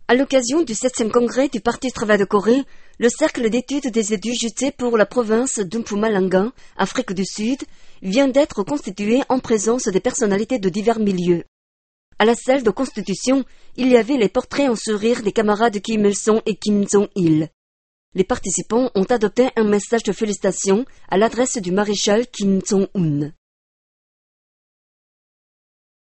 À l'occasion du 7e congrès du Parti Travail de Corée, le cercle d'études des édits pour la province d'Mpumalanga, Afrique du Sud, vient d'être constitué en présence des personnalités de divers milieux. À la salle de constitution, il y avait les portraits en sourire des camarades Kim Il-sung et Kim Jong-il. Les participants ont adopté un message de félicitations à l'adresse du maréchal Kim Jong-un.